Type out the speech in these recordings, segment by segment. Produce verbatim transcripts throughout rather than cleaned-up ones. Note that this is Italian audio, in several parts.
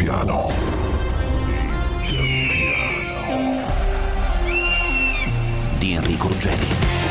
Gabbiano. Di Enrico Ruggeri.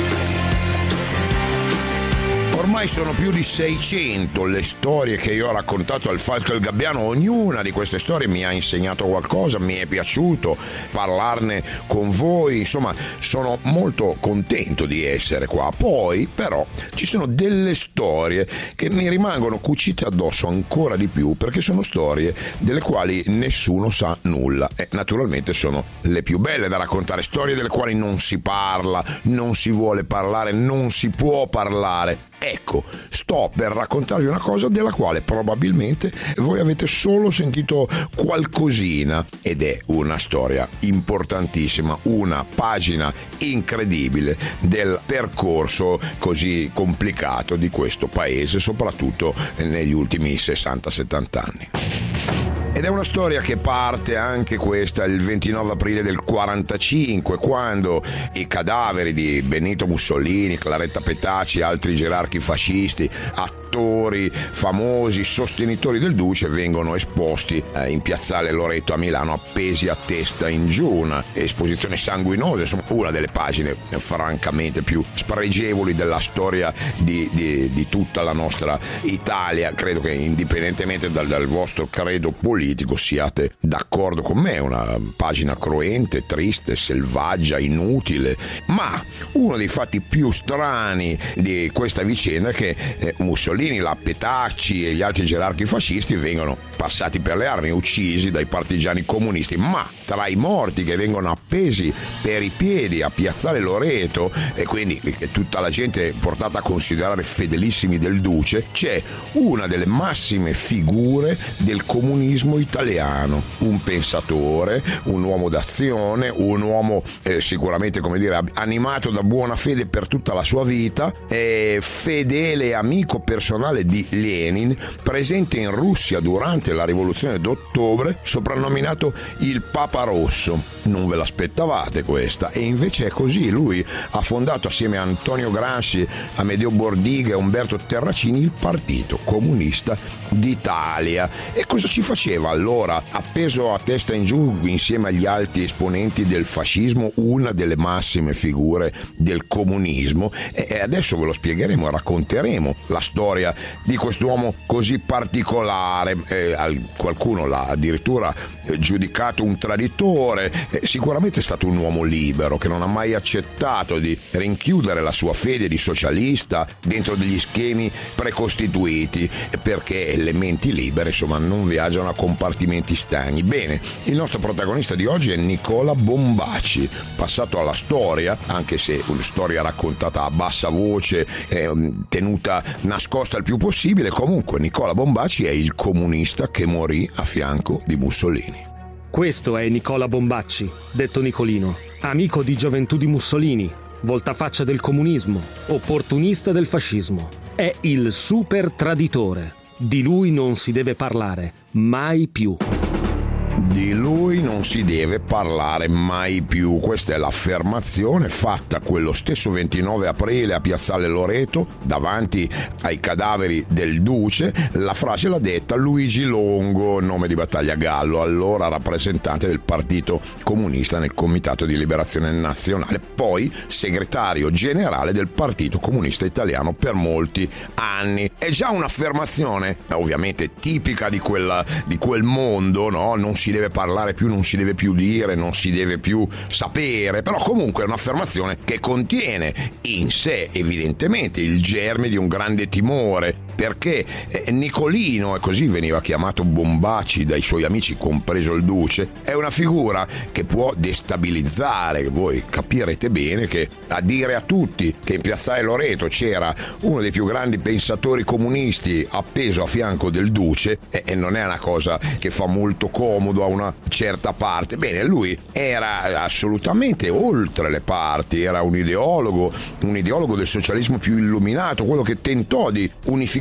Ormai sono più di seicento le storie che io ho raccontato al Falco e al Gabbiano. Ognuna di queste storie mi ha insegnato qualcosa, mi è piaciuto parlarne con voi. Insomma, sono molto contento di essere qua. Poi, però, ci sono delle storie che mi rimangono cucite addosso ancora di più, perché sono storie delle quali nessuno sa nulla. E naturalmente sono le più belle da raccontare, storie delle quali non si parla, non si vuole parlare, non si può parlare. Ecco, sto per raccontarvi una cosa della quale probabilmente voi avete solo sentito qualcosina, ed è una storia importantissima, una pagina incredibile del percorso così complicato di questo paese, soprattutto negli ultimi sessanta settanta anni. Ed è una storia che parte anche questa il ventinove aprile del quarantacinque, quando i cadaveri di Benito Mussolini, Claretta Petacci e altri gerarchi fascisti, attori famosi, sostenitori del Duce, vengono esposti in piazzale Loreto a Milano, appesi a testa in giù. Una esposizione sanguinosa, insomma una delle pagine francamente più spregevoli della storia di, di, di tutta la nostra Italia. Credo che indipendentemente dal, dal vostro credo politico siate d'accordo con me, una pagina cruente, triste, selvaggia, inutile. Ma uno dei fatti più strani di questa vicenda è che eh, Mussolini, la Petacci e gli altri gerarchi fascisti vengono passati per le armi, uccisi dai partigiani comunisti. Ma tra i morti che vengono appesi per i piedi a piazzale Loreto, e quindi che tutta la gente è portata a considerare fedelissimi del Duce, c'è una delle massime figure del comunismo italiano, un pensatore, un uomo d'azione, un uomo eh, sicuramente, come dire, animato da buona fede per tutta la sua vita, eh, fedele amico personale di Lenin, presente in Russia durante la rivoluzione d'ottobre, soprannominato il Papa Rosso. Non ve l'aspettavate questa, e invece è così. Lui ha fondato assieme a Antonio Gramsci, Amedeo Bordiga e Umberto Terracini il Partito Comunista d'Italia. E cosa ci faceva allora, appeso a testa in giù insieme agli alti esponenti del fascismo, una delle massime figure del comunismo? E adesso ve lo spiegheremo e racconteremo la storia di quest'uomo così particolare. Eh, qualcuno l'ha addirittura giudicato un traditore. Eh, sicuramente è stato un uomo libero che non ha mai accettato di rinchiudere la sua fede di socialista dentro degli schemi precostituiti, perché le menti libere, insomma, non viaggiano a compartimenti stagni. Bene, il nostro protagonista di oggi è Nicola Bombacci, passato alla storia, anche se una storia raccontata a bassa voce, eh, tenuta nascosta il più possibile. Comunque Nicola Bombacci è il comunista che morì a fianco di Mussolini. Questo è Nicola Bombacci, detto Nicolino, amico di gioventù di Mussolini, voltafaccia del comunismo, opportunista del fascismo. È il super traditore. Di lui non si deve parlare, mai più. Di lui non si deve parlare mai più. Questa è l'affermazione fatta quello stesso ventinove aprile a piazzale Loreto davanti ai cadaveri del Duce. La frase l'ha detta Luigi Longo, nome di battaglia Gallo, allora rappresentante del Partito Comunista nel Comitato di Liberazione Nazionale, poi segretario generale del Partito Comunista Italiano per molti anni. È già un'affermazione ovviamente tipica di quel, di quel mondo, no? Non si deve parlare più, non si deve più dire, non si deve più sapere, però comunque è un'affermazione che contiene in sé evidentemente il germe di un grande timore, perché eh, Nicolino, e così veniva chiamato Bombacci dai suoi amici, compreso il Duce, è una figura che può destabilizzare. Voi capirete bene che a dire a tutti che in piazzale Loreto c'era uno dei più grandi pensatori comunisti appeso a fianco del Duce, e eh, non è una cosa che fa molto comodo a una certa parte. Bene, lui era assolutamente oltre le parti, era un ideologo, un ideologo del socialismo più illuminato, quello che tentò di unificare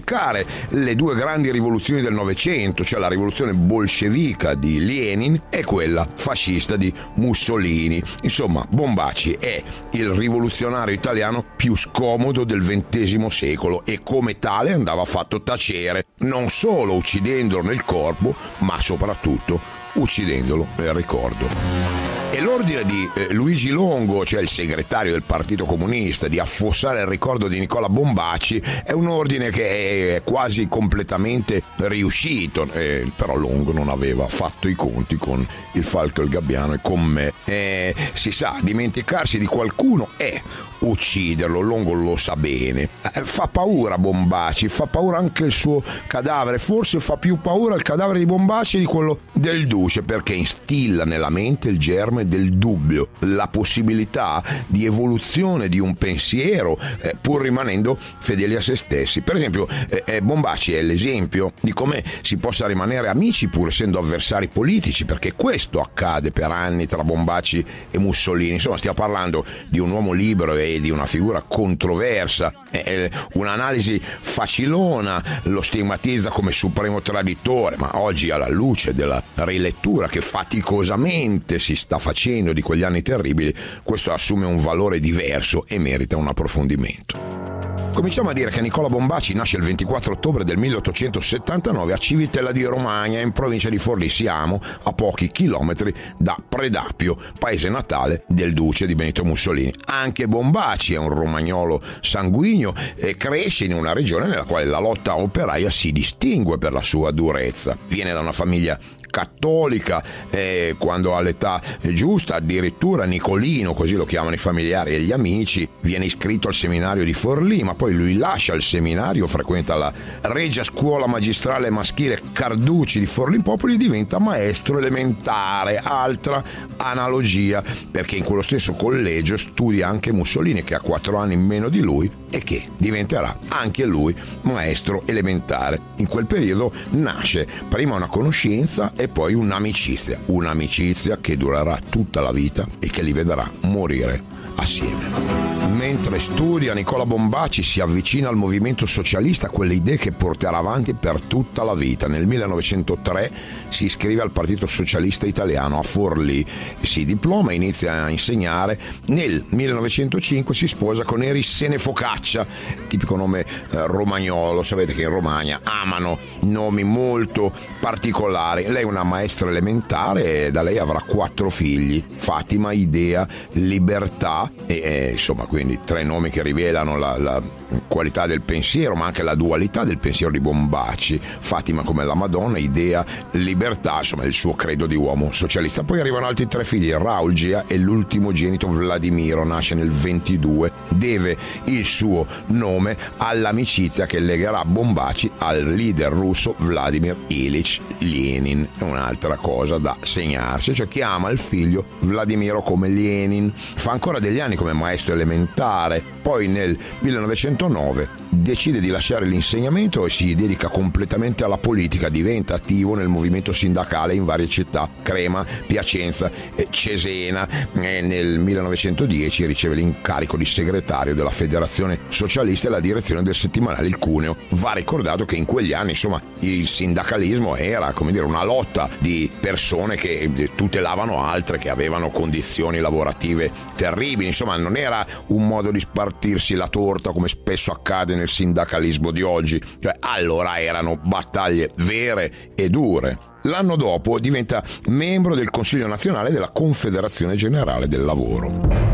dimenticare le due grandi rivoluzioni del Novecento, cioè la rivoluzione bolscevica di Lenin e quella fascista di Mussolini. Insomma, Bombaci è il rivoluzionario italiano più scomodo del ventesimo secolo e come tale andava fatto tacere, non solo uccidendolo nel corpo, ma soprattutto uccidendolo nel ricordo. E l'ordine di eh, Luigi Longo, cioè il segretario del Partito Comunista, di affossare il ricordo di Nicola Bombaci è un ordine che è quasi completamente riuscito, eh, però Longo non aveva fatto i conti con il Falco e il Gabbiano e con me. Eh, si sa, dimenticarsi di qualcuno è ucciderlo, Longo lo sa bene. Eh, fa paura Bombaci, fa paura anche il suo cadavere, forse fa più paura il cadavere di Bombaci di quello del Duce, perché instilla nella mente il germe del dubbio, la possibilità di evoluzione di un pensiero eh, pur rimanendo fedeli a se stessi. Per esempio eh, eh, Bombaci è l'esempio di come si possa rimanere amici pur essendo avversari politici, perché questo accade per anni tra Bombaci e Mussolini. Insomma, stiamo parlando di un uomo libero e di una figura controversa. Eh, un'analisi facilona lo stigmatizza come supremo traditore, ma oggi, alla luce della rilettura che faticosamente si sta facendo di quegli anni terribili, questo assume un valore diverso e merita un approfondimento. Cominciamo a dire che Nicola Bombaci nasce il ventiquattro ottobre del milleottocentosettantanove a Civitella di Romagna, in provincia di Forlì. Siamo a pochi chilometri da Predapio, paese natale del duce di Benito Mussolini. Anche Bombaci è un romagnolo sanguigno e cresce in una regione nella quale la lotta operaia si distingue per la sua durezza. Viene da una famiglia cattolica, eh, quando all'età giusta, addirittura Nicolino, così lo chiamano i familiari e gli amici, viene iscritto al seminario di Forlì, ma poi lui lascia il seminario, frequenta la Regia Scuola Magistrale Maschile Carducci di Forlì Popoli e diventa maestro elementare. Altra analogia, perché in quello stesso collegio studia anche Mussolini, che ha quattro anni meno di lui e che diventerà anche lui maestro elementare. In quel periodo nasce prima una conoscenza e poi un'amicizia, un'amicizia che durerà tutta la vita e che li vedrà morire assieme. Mentre studia, Nicola Bombaci si avvicina al movimento socialista, quelle idee che porterà avanti per tutta la vita. Nel millenovecentotre si iscrive al Partito Socialista Italiano a Forlì, si diploma e inizia a insegnare. Nel millenovecentocinque si sposa con Erissene Focaccia, tipico nome eh, romagnolo. Sapete che in Romagna amano nomi molto particolari. Lei è una maestra elementare e da lei avrà quattro figli: Fatima, Idea, Libertà e eh, insomma, quindi tre nomi che rivelano la, la qualità del pensiero, ma anche la dualità del pensiero di Bombaci. Fatima come la Madonna, Idea, Libertà, insomma il suo credo di uomo socialista. Poi arrivano altri tre figli, Raulgia e l'ultimogenito Vladimiro, nasce nel ventidue, deve il suo nome all'amicizia che legherà Bombaci al leader russo Vladimir Ilich Lenin. È un'altra cosa da segnarsi, cioè chiama il figlio Vladimiro come Lenin. Fa ancora degli anni come maestro elementare, poi nel millenovecentonove decide di lasciare l'insegnamento e si dedica completamente alla politica, diventa attivo nel movimento sindacale in varie città, Crema, Piacenza, Cesena, e nel millenovecentodieci riceve l'incarico di segretario della Federazione Socialista e la direzione del settimanale Il Cuneo. Va ricordato che in quegli anni, insomma, il sindacalismo era, come dire, una lotta di persone che tutelavano altre che avevano condizioni lavorative terribili. Insomma, non era un modo di spartirsi la torta come spesso accade nel sindacalismo di oggi, cioè allora erano battaglie vere e dure. L'anno dopo diventa membro del Consiglio nazionale della Confederazione Generale del Lavoro.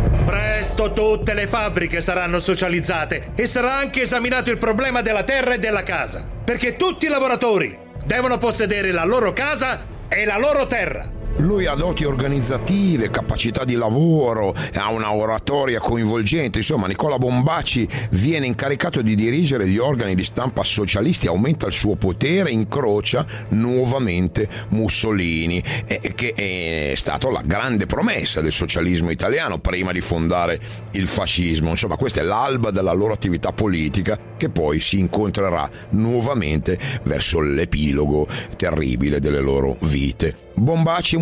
Presto tutte le fabbriche saranno socializzate e sarà anche esaminato il problema della terra e della casa, perché tutti i lavoratori devono possedere la loro casa e la loro terra. Lui ha doti organizzative, capacità di lavoro, ha una oratoria coinvolgente. Insomma, Nicola Bombaci viene incaricato di dirigere gli organi di stampa socialisti, aumenta il suo potere, incrocia nuovamente Mussolini, eh, che è stata la grande promessa del socialismo italiano prima di fondare il fascismo. Insomma, questa è l'alba della loro attività politica, che poi si incontrerà nuovamente verso l'epilogo terribile delle loro vite. Bombaci e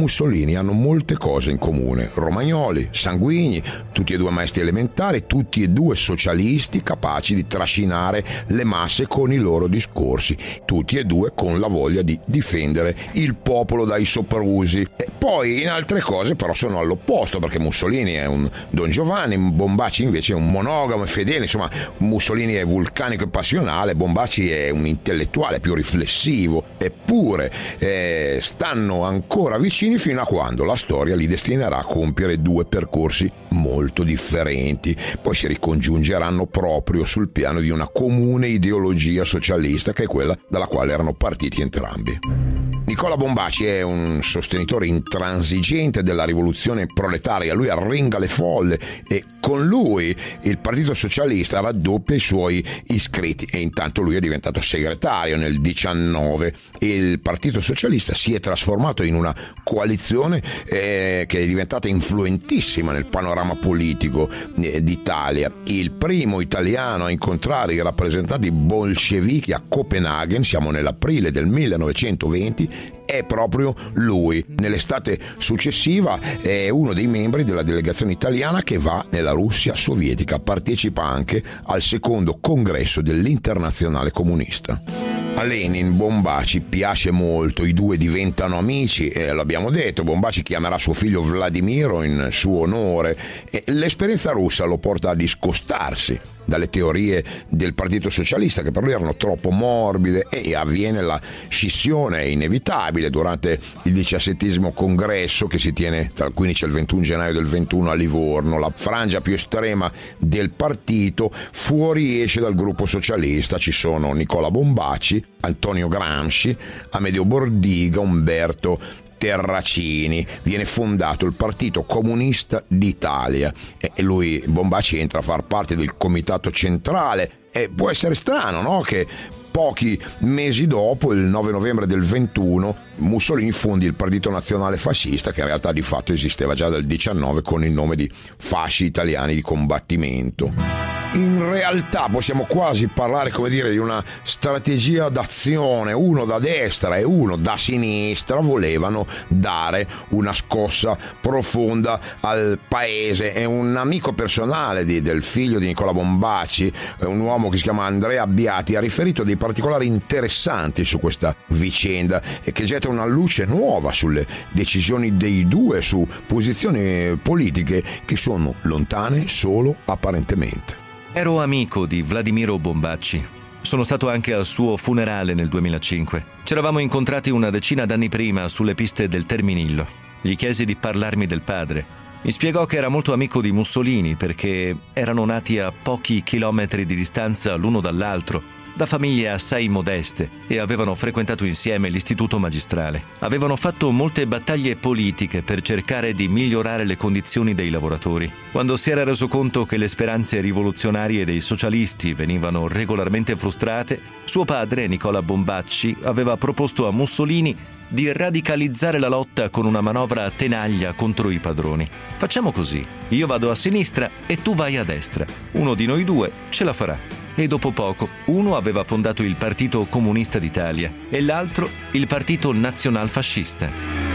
Mussolini hanno molte cose in comune: romagnoli, sanguigni, tutti e due maestri elementari, tutti e due socialisti capaci di trascinare le masse con i loro discorsi, tutti e due con la voglia di difendere il popolo dai soprusi. E poi in altre cose però sono all'opposto, perché Mussolini è un Don Giovanni, Bombacci invece è un monogamo e fedele. Insomma, Mussolini è vulcanico e passionale, Bombacci è un intellettuale più riflessivo. Eppure eh, stanno ancora vicini fino a quando la storia li destinerà a compiere due percorsi molto differenti. Poi si ricongiungeranno proprio sul piano di una comune ideologia socialista, che è quella dalla quale erano partiti entrambi. Nicola Bombacci è un sostenitore intransigente della rivoluzione proletaria, lui arringa le folle e con lui il Partito Socialista raddoppia i suoi iscritti, e intanto lui è diventato segretario nel diciannove. Il Partito Socialista si è trasformato in una coalizione eh, che è diventata influentissima nel panorama politico eh, d'Italia. Il primo italiano a incontrare i rappresentanti bolscevichi a Copenaghen, siamo nell'aprile del millenovecentoventi, è proprio lui. Nell'estate successiva è uno dei membri della delegazione italiana che va nella Russia sovietica, partecipa anche al secondo congresso dell'Internazionale Comunista. A Lenin Bombacci piace molto, i due diventano amici, e l'abbiamo detto, Bombacci chiamerà suo figlio Vladimiro in suo onore, e l'esperienza russa lo porta a discostarsi dalle teorie del Partito Socialista, che per lui erano troppo morbide, e avviene la scissione inevitabile durante il diciassettesimo congresso che si tiene tra il quindici e il ventuno gennaio del ventuno a Livorno. La frangia più estrema del partito fuoriesce dal gruppo socialista, ci sono Nicola Bombacci, Antonio Gramsci, Amedeo Bordiga, Umberto Terracini. Viene fondato il Partito Comunista d'Italia e lui, Bombacci, entra a far parte del comitato centrale. E può essere strano, no? Che pochi mesi dopo, il nove novembre del ventuno, Mussolini fondi il Partito Nazionale Fascista, che in realtà di fatto esisteva già dal diciannove con il nome di Fasci Italiani di Combattimento. In realtà possiamo quasi parlare, come dire, di una strategia d'azione. Uno da destra e uno da sinistra volevano dare una scossa profonda al paese. È un amico personale di, del figlio di Nicola Bombacci, un uomo che si chiama Andrea Abbiati, ha riferito dei particolari interessanti su questa vicenda e che getta una luce nuova sulle decisioni dei due, su posizioni politiche che sono lontane solo apparentemente. Ero amico di Vladimiro Bombacci. Sono stato anche al suo funerale nel duemilacinque. Ci eravamo incontrati una decina d'anni prima sulle piste del Terminillo. Gli chiesi di parlarmi del padre. Mi spiegò che era molto amico di Mussolini perché erano nati a pochi chilometri di distanza l'uno dall'altro, da famiglie assai modeste, e avevano frequentato insieme l'istituto magistrale. Avevano fatto molte battaglie politiche per cercare di migliorare le condizioni dei lavoratori. Quando si era reso conto che le speranze rivoluzionarie dei socialisti venivano regolarmente frustrate, suo padre, Nicola Bombacci, aveva proposto a Mussolini di radicalizzare la lotta con una manovra a tenaglia contro i padroni. Facciamo così: io vado a sinistra e tu vai a destra. Uno di noi due ce la farà. E dopo poco uno aveva fondato il Partito Comunista d'Italia e l'altro il Partito Nazionalfascista.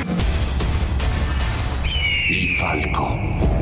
Il falco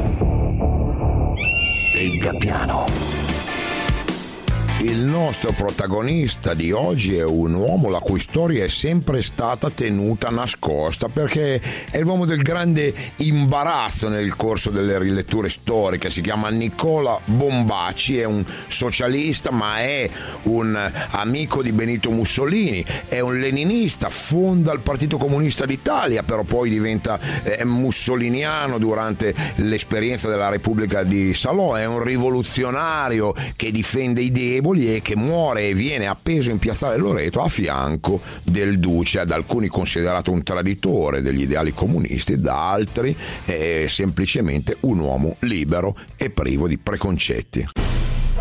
e il gabbiano. Il nostro protagonista di oggi è un uomo la cui storia è sempre stata tenuta nascosta, perché è l'uomo del grande imbarazzo nel corso delle riletture storiche. Si chiama Nicola Bombacci, è un socialista ma è un amico di Benito Mussolini, è un leninista, fonda il Partito Comunista d'Italia, però poi diventa eh, mussoliniano durante l'esperienza della Repubblica di Salò, è un rivoluzionario che difende i deboli e che muore e viene appeso in piazzale Loreto a fianco del duce, ad alcuni considerato un traditore degli ideali comunisti, da altri è semplicemente un uomo libero e privo di preconcetti.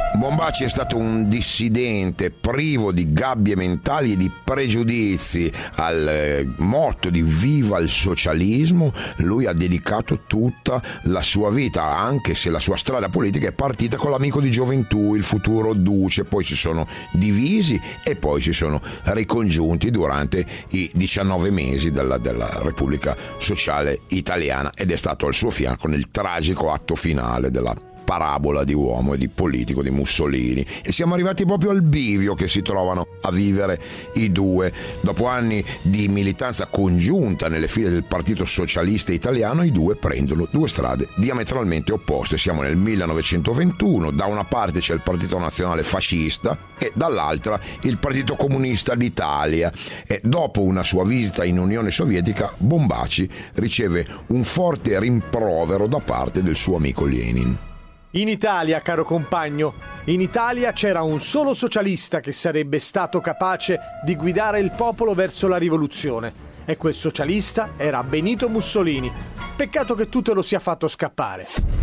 Bombacci è stato un dissidente privo di gabbie mentali e di pregiudizi. Al eh, motto di viva il socialismo lui ha dedicato tutta la sua vita, anche se la sua strada politica è partita con l'amico di gioventù, il futuro duce, poi si sono divisi e poi si sono ricongiunti durante i diciannove mesi della, della Repubblica Sociale Italiana, ed è stato al suo fianco nel tragico atto finale della parabola di uomo e di politico di Mussolini. E siamo arrivati proprio al bivio che si trovano a vivere i due. Dopo anni di militanza congiunta nelle file del Partito Socialista Italiano, i due prendono due strade diametralmente opposte. Siamo nel millenovecentoventuno, da una parte c'è il Partito Nazionale Fascista e dall'altra il Partito Comunista d'Italia. E dopo una sua visita in Unione Sovietica, Bombacci riceve un forte rimprovero da parte del suo amico Lenin. In Italia, caro compagno, in Italia c'era un solo socialista che sarebbe stato capace di guidare il popolo verso la rivoluzione, e quel socialista era Benito Mussolini. Peccato che tu te lo sia fatto scappare.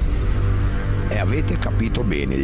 E avete capito bene,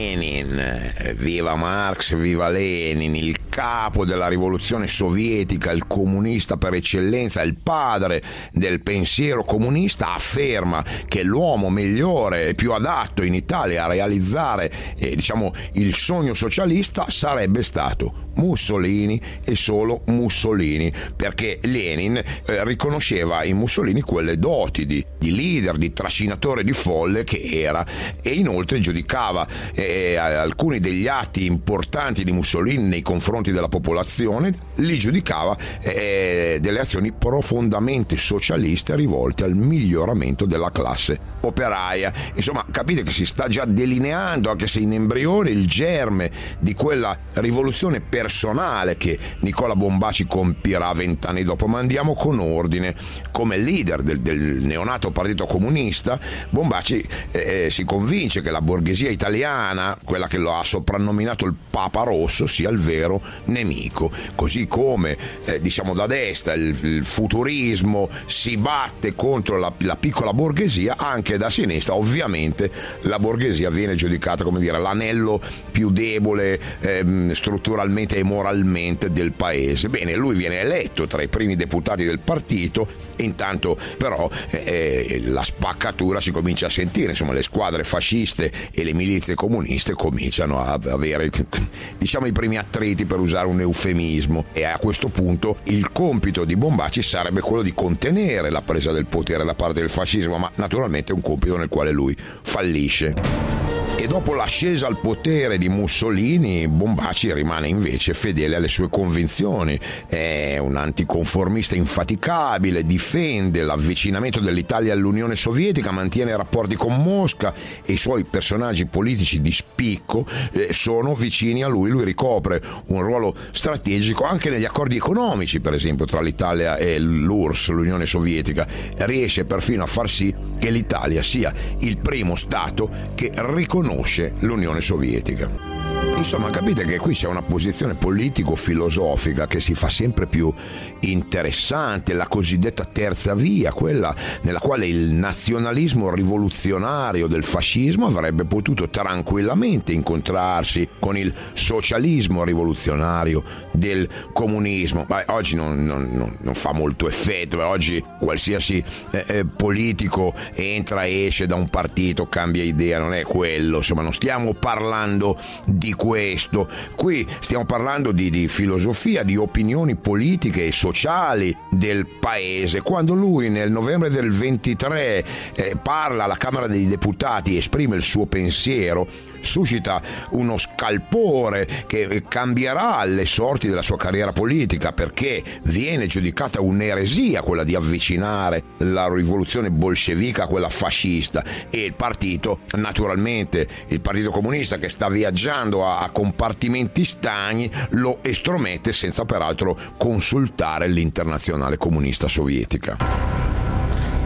Lenin, viva Marx, viva Lenin, il capo della rivoluzione sovietica, il comunista per eccellenza, il padre del pensiero comunista, afferma che l'uomo migliore e più adatto in Italia a realizzare eh, diciamo il sogno socialista sarebbe stato Mussolini e solo Mussolini, perché Lenin eh, riconosceva in Mussolini quelle doti di, di leader, di trascinatore di folle che era, e inoltre giudicava eh, alcuni degli atti importanti di Mussolini nei confronti della popolazione, li giudicava eh, delle azioni profondamente socialiste rivolte al miglioramento della classe operaia. Insomma, capite che si sta già delineando, anche se in embrione, il germe di quella rivoluzione personale che Nicola Bombacci compirà vent'anni dopo. Ma andiamo con ordine. Come leader del, del neonato Partito Comunista, Bombacci eh, si convince che la borghesia italiana, quella che lo ha soprannominato il Papa Rosso, sia il vero nemico. Così come eh, diciamo da destra il, il futurismo si batte contro la, la piccola borghesia, anche da sinistra ovviamente la borghesia viene giudicata, come dire, l'anello più debole ehm, strutturalmente e moralmente del paese. Bene, lui viene eletto tra i primi deputati del partito, e intanto però eh, la spaccatura si comincia a sentire. Insomma, le squadre fasciste e le milizie comuniste cominciano a avere, diciamo, i primi attriti, per usare un eufemismo, e a questo punto il compito di Bombacci sarebbe quello di contenere la presa del potere da parte del fascismo, ma naturalmente è un compito nel quale lui fallisce. E dopo l'ascesa al potere di Mussolini, Bombacci rimane invece fedele alle sue convinzioni. È un anticonformista infaticabile, difende l'avvicinamento dell'Italia all'Unione Sovietica, mantiene rapporti con Mosca, e i suoi personaggi politici di spicco eh, sono vicini a lui. Lui ricopre un ruolo strategico anche negli accordi economici, per esempio, tra l'Italia e l'U R S S, l'Unione Sovietica. Riesce perfino a far sì che l'Italia sia il primo Stato che riconosce l'Unione Sovietica. Insomma, capite che qui c'è una posizione politico-filosofica che si fa sempre più interessante, la cosiddetta terza via, quella nella quale il nazionalismo rivoluzionario del fascismo avrebbe potuto tranquillamente incontrarsi con il socialismo rivoluzionario del comunismo. Ma oggi non, non, non fa molto effetto. Oggi qualsiasi eh, politico entra e esce da un partito, cambia idea, non è quello. Insomma, non stiamo parlando di questo. Qui stiamo parlando di, di filosofia, di opinioni politiche e sociali del paese. Quando lui nel novembre del ventitré eh, parla alla Camera dei Deputati, esprime il suo pensiero, suscita uno scalpore che cambierà le sorti della sua carriera politica, perché viene giudicata un'eresia quella di avvicinare la rivoluzione bolscevica a quella fascista, e il partito, naturalmente il Partito Comunista, che sta viaggiando a, a compartimenti stagni, lo estromette senza peraltro consultare l'Internazionale Comunista Sovietica.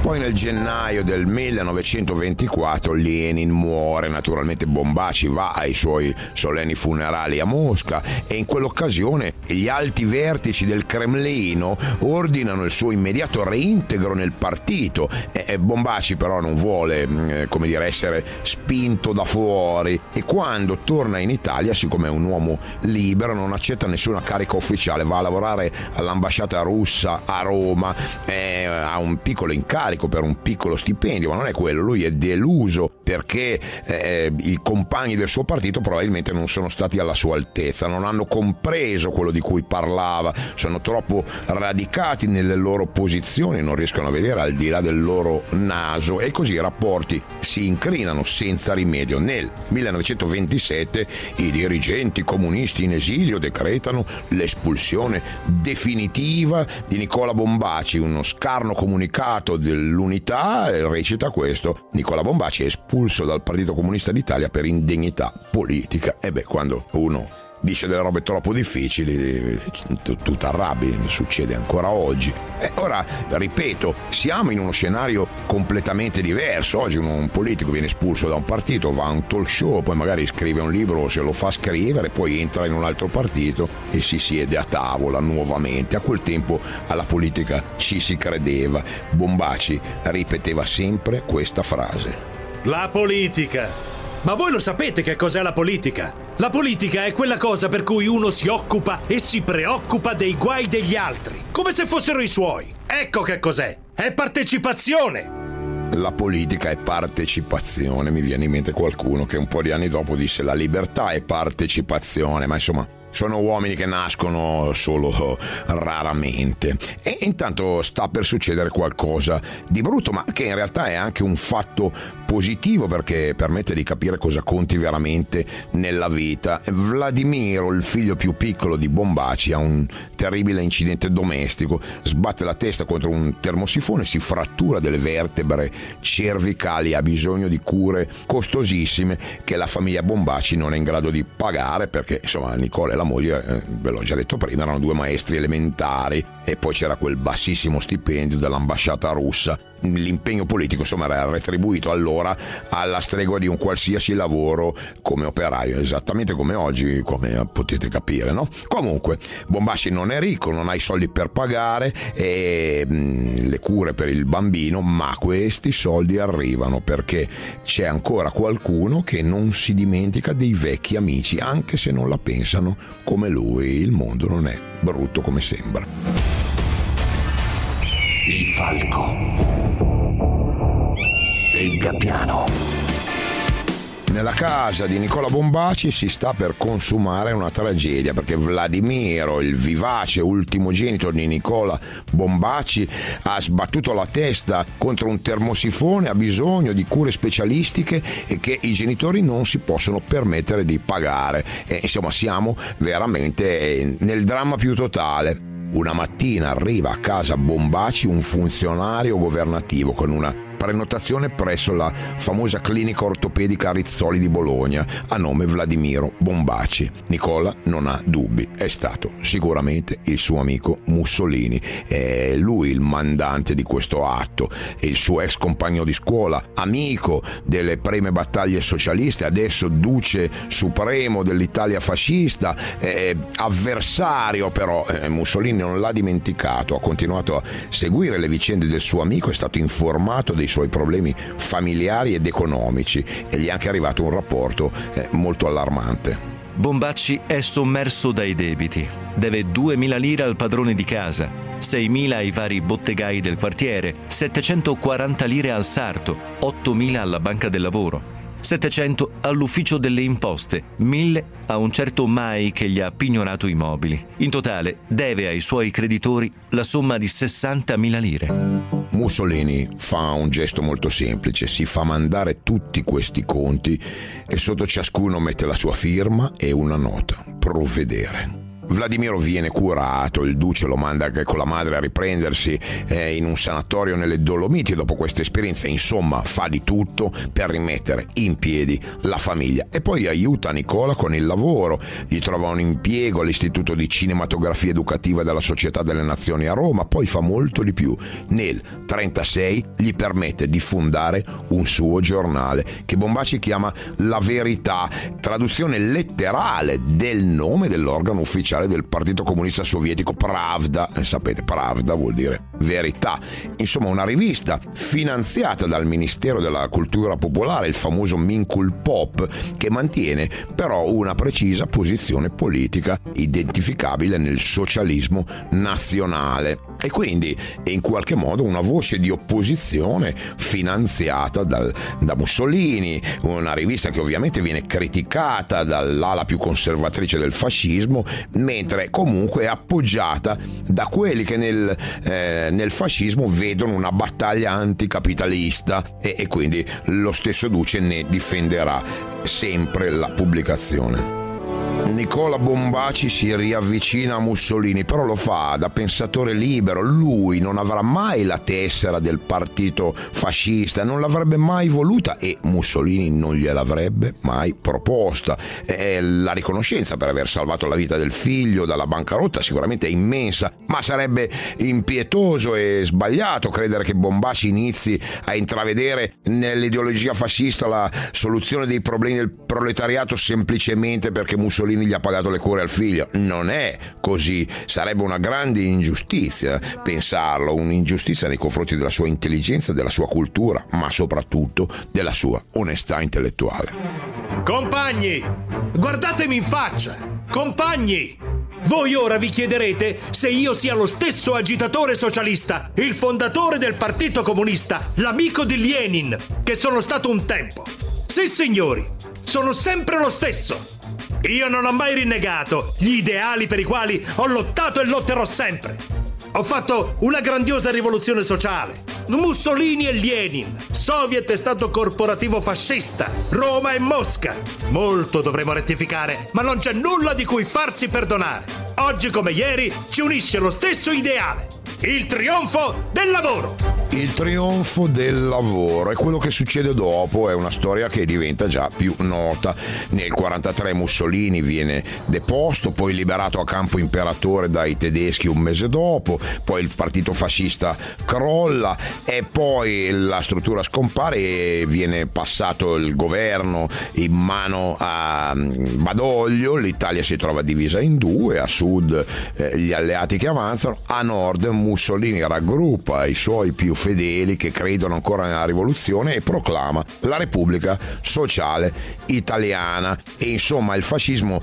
Poi nel gennaio del millenovecentoventiquattro Lenin muore, naturalmente Bombaci va ai suoi solenni funerali a Mosca e in quell'occasione gli alti vertici del Cremlino ordinano il suo immediato reintegro nel partito. E Bombaci però non vuole, come dire, essere spinto da fuori e quando torna in Italia, siccome è un uomo libero, non accetta nessuna carica ufficiale, va a lavorare all'ambasciata russa a Roma, eh, ha un piccolo incarico per un piccolo stipendio, ma non è quello, lui è deluso perché eh, i compagni del suo partito probabilmente non sono stati alla sua altezza, non hanno compreso quello di cui parlava, sono troppo radicati nelle loro posizioni, non riescono a vedere al di là del loro naso e così i rapporti si incrinano senza rimedio. Nel millenovecentoventisette i dirigenti comunisti in esilio decretano l'espulsione definitiva di Nicola Bombaci. Uno scarno comunicato dell'Unità recita questo: Nicola Bombaci è espulso dal Partito Comunista d'Italia per indegnità politica. E beh, quando uno dice delle robe troppo difficili tu, tu t'arrabbi, succede ancora oggi. E ora, ripeto, siamo in uno scenario completamente diverso. Oggi un, un politico viene espulso da un partito, va a un talk show, poi magari scrive un libro o se lo fa scrivere, poi entra in un altro partito e si siede a tavola nuovamente. A quel tempo alla politica ci si credeva. Bombaci ripeteva sempre questa frase: la politica. Ma voi lo sapete che cos'è la politica? La politica è quella cosa per cui uno si occupa e si preoccupa dei guai degli altri, come se fossero i suoi. Ecco che cos'è. È partecipazione. La politica è partecipazione. Mi viene in mente qualcuno che un po' di anni dopo disse la libertà è partecipazione, ma insomma sono uomini che nascono solo raramente. E intanto sta per succedere qualcosa di brutto, ma che in realtà è anche un fatto positivo perché permette di capire cosa conti veramente nella vita. Vladimiro, il figlio più piccolo di Bombaci, ha un terribile incidente domestico, sbatte la testa contro un termosifone, si frattura delle vertebre cervicali, ha bisogno di cure costosissime che la famiglia Bombaci non è in grado di pagare perché insomma Nicola e la moglie, eh, ve l'ho già detto prima, erano due maestri elementari e poi c'era quel bassissimo stipendio dell'ambasciata russa. L'impegno politico insomma era retribuito allora alla stregua di un qualsiasi lavoro come operaio, esattamente come oggi, come potete capire, no? Comunque Bombaci non è ricco, non ha i soldi per pagare e, mh, le cure per il bambino, ma questi soldi arrivano perché c'è ancora qualcuno che non si dimentica dei vecchi amici, anche se non la pensano come lui. Il mondo non è brutto come sembra. Il falco e il gabbiano. Nella casa di Nicola Bombaci si sta per consumare una tragedia perché Vladimiro, il vivace ultimogenito di Nicola Bombaci, ha sbattuto la testa contro un termosifone, ha bisogno di cure specialistiche e che i genitori non si possono permettere di pagare. E, insomma, siamo veramente nel dramma più totale. Una mattina arriva a casa Bombaci un funzionario governativo con una prenotazione presso la famosa clinica ortopedica Rizzoli di Bologna a nome Vladimiro Bombaci. Nicola non ha dubbi, è stato sicuramente il suo amico Mussolini, è lui il mandante di questo atto, e il suo ex compagno di scuola, amico delle prime battaglie socialiste, adesso duce supremo dell'Italia fascista, eh, avversario però, eh, Mussolini non l'ha dimenticato, ha continuato a seguire le vicende del suo amico, è stato informato dei suoi problemi familiari ed economici e gli è anche arrivato un rapporto eh, molto allarmante. Bombaci è sommerso dai debiti. Deve duemila lire al padrone di casa, seimila ai vari bottegai del quartiere, settecentoquaranta lire al sarto, ottomila alla banca del lavoro, settecento all'ufficio delle imposte, mille a un certo Mai che gli ha pignorato i mobili. In totale deve ai suoi creditori la somma di sessantamila lire. Mussolini fa un gesto molto semplice, si fa mandare tutti questi conti e sotto ciascuno mette la sua firma e una nota: provvedere. Vladimiro viene curato, il duce lo manda anche con la madre a riprendersi eh, in un sanatorio nelle Dolomiti dopo questa esperienza. Insomma, fa di tutto per rimettere in piedi la famiglia e poi aiuta Nicola con il lavoro, gli trova un impiego all'Istituto di Cinematografia Educativa della Società delle Nazioni a Roma, poi fa molto di più. Nel trentasei gli permette di fondare un suo giornale che Bombaci chiama La Verità, traduzione letterale del nome dell'organo ufficiale del Partito Comunista Sovietico, Pravda, e sapete Pravda vuol dire verità, insomma una rivista finanziata dal Ministero della Cultura Popolare, il famoso Minkul Pop, che mantiene però una precisa posizione politica identificabile nel socialismo nazionale e quindi è in qualche modo una voce di opposizione finanziata dal, da Mussolini, una rivista che ovviamente viene criticata dall'ala più conservatrice del fascismo, mentre comunque è appoggiata da quelli che nel, eh, nel fascismo vedono una battaglia anticapitalista e, e quindi lo stesso Duce ne difenderà sempre la pubblicazione. Nicola Bombaci si riavvicina a Mussolini, però lo fa da pensatore libero. Lui non avrà mai la tessera del partito fascista, non l'avrebbe mai voluta e Mussolini non gliel'avrebbe mai proposta. E la riconoscenza per aver salvato la vita del figlio dalla bancarotta sicuramente è immensa, ma sarebbe impietoso e sbagliato credere che Bombaci inizi a intravedere nell'ideologia fascista la soluzione dei problemi del proletariato semplicemente perché Mussolini gli ha pagato le cure al figlio. Non è così, sarebbe una grande ingiustizia pensarlo, un'ingiustizia nei confronti della sua intelligenza, della sua cultura, ma soprattutto della sua onestà intellettuale. Compagni, guardatemi in faccia! Compagni! Voi ora vi chiederete se io sia lo stesso agitatore socialista, il fondatore del Partito Comunista, l'amico di Lenin, che sono stato un tempo. Sì, signori, sono sempre lo stesso. Io non ho mai rinnegato gli ideali per i quali ho lottato e lotterò sempre. Ho fatto una grandiosa rivoluzione sociale. Mussolini e Lenin. Soviet è stato corporativo fascista. Roma e Mosca. Molto dovremo rettificare, ma non c'è nulla di cui farsi perdonare. Oggi come ieri ci unisce lo stesso ideale. Il trionfo del lavoro. Il trionfo del lavoro e quello che succede dopo è una storia che diventa già più nota. Nel quarantatré Mussolini viene deposto, poi liberato a campo imperatore dai tedeschi un mese dopo, poi il partito fascista crolla e poi la struttura scompare e viene passato il governo in mano a Badoglio. L'Italia si trova divisa in due, a sud eh, gli alleati che avanzano, a nord Mussolini raggruppa i suoi più fedeli che credono ancora nella rivoluzione e proclama la Repubblica Sociale Italiana e insomma il fascismo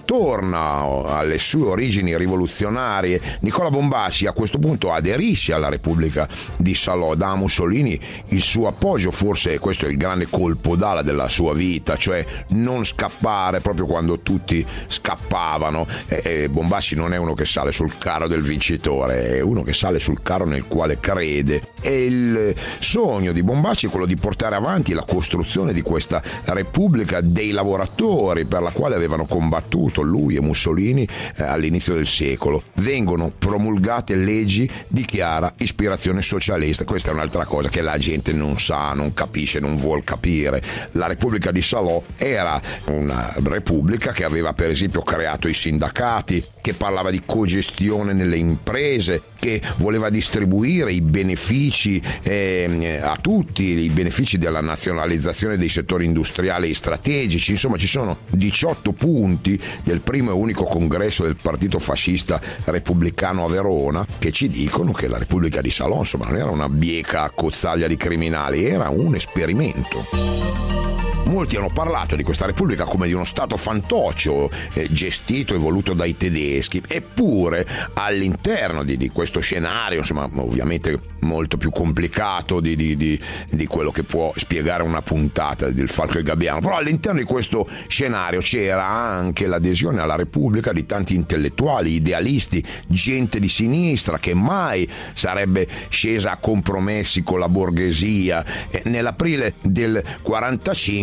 torna alle sue origini rivoluzionarie. Nicola Bombaci a questo punto aderisce alla Repubblica di Salò, dà a Mussolini il suo appoggio, forse questo è il grande colpo d'ala della sua vita, cioè non scappare proprio quando tutti scappavano. E Bombaci non è uno che sale sul carro del vincitore, è uno che sale sul carro nel quale crede. E il sogno di Bombaci è quello di portare avanti la costruzione di questa Repubblica dei lavoratori per la quale avevano combattuto lui e Mussolini eh, all'inizio del secolo. Vengono promulgate leggi di chiara ispirazione socialista. Questa è un'altra cosa che la gente non sa, non capisce, non vuol capire. La Repubblica di Salò era una repubblica che aveva per esempio creato i sindacati, che parlava di cogestione nelle imprese, che voleva distribuire i benefici eh, a tutti, i benefici della nazionalizzazione dei settori industriali e strategici. Insomma, ci sono diciotto punti del primo e unico congresso del partito fascista repubblicano a Verona che ci dicono che la Repubblica di Salò, insomma, non era una bieca cozzaglia di criminali, era un esperimento. Molti hanno parlato di questa Repubblica come di uno stato fantoccio eh, gestito e voluto dai tedeschi, eppure all'interno di, di questo scenario, insomma ovviamente molto più complicato di, di, di, di quello che può spiegare una puntata del Falco e il Gabbiano, però all'interno di questo scenario c'era anche l'adesione alla Repubblica di tanti intellettuali, idealisti, gente di sinistra che mai sarebbe scesa a compromessi con la borghesia. Eh, nell'aprile del quarantacinque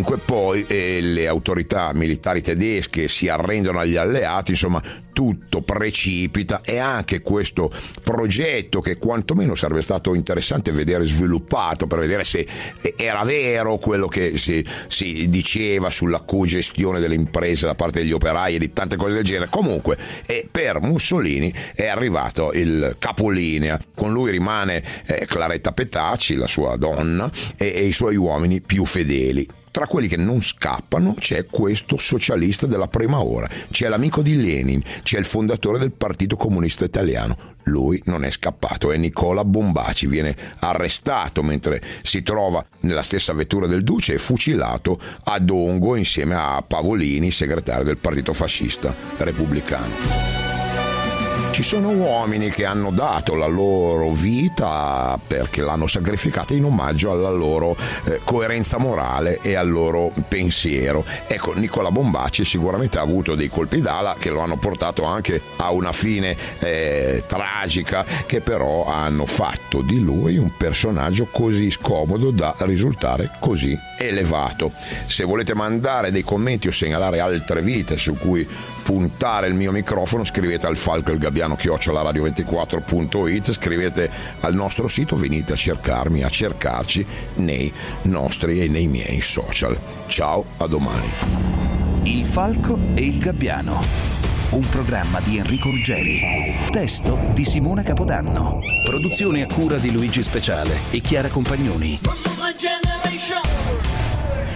Comunque poi eh, le autorità militari tedesche si arrendono agli alleati, insomma tutto precipita, e anche questo progetto, che quantomeno sarebbe stato interessante vedere sviluppato per vedere se era vero quello che si, si diceva sulla cogestione delle imprese da parte degli operai e di tante cose del genere. Comunque eh, per Mussolini è arrivato il capolinea, con lui rimane eh, Claretta Petacci, la sua donna, e, e i suoi uomini più fedeli. Tra quelli che non scappano c'è questo socialista della prima ora, c'è l'amico di Lenin, c'è il fondatore del Partito Comunista Italiano. Lui non è scappato, è Nicola Bombaci, viene arrestato mentre si trova nella stessa vettura del duce e fucilato a Dongo insieme a Pavolini, segretario del Partito Fascista Repubblicano. Ci sono uomini che hanno dato la loro vita perché l'hanno sacrificata in omaggio alla loro eh, coerenza morale e al loro pensiero. Ecco, Nicola Bombaci sicuramente ha avuto dei colpi d'ala che lo hanno portato anche a una fine eh, tragica, che però hanno fatto di lui un personaggio così scomodo da risultare così elevato. Se volete mandare dei commenti o segnalare altre vite su cui puntare il mio microfono, scrivete al falco il gabbiano chiocciola radio ventiquattro punto it, scrivete al nostro sito, venite a cercarmi, a cercarci nei nostri e nei miei social. Ciao, a domani. Il falco e il gabbiano, un programma di Enrico Ruggeri, testo di Simona Capodanno, produzione a cura di Luigi Speciale e Chiara Compagnoni.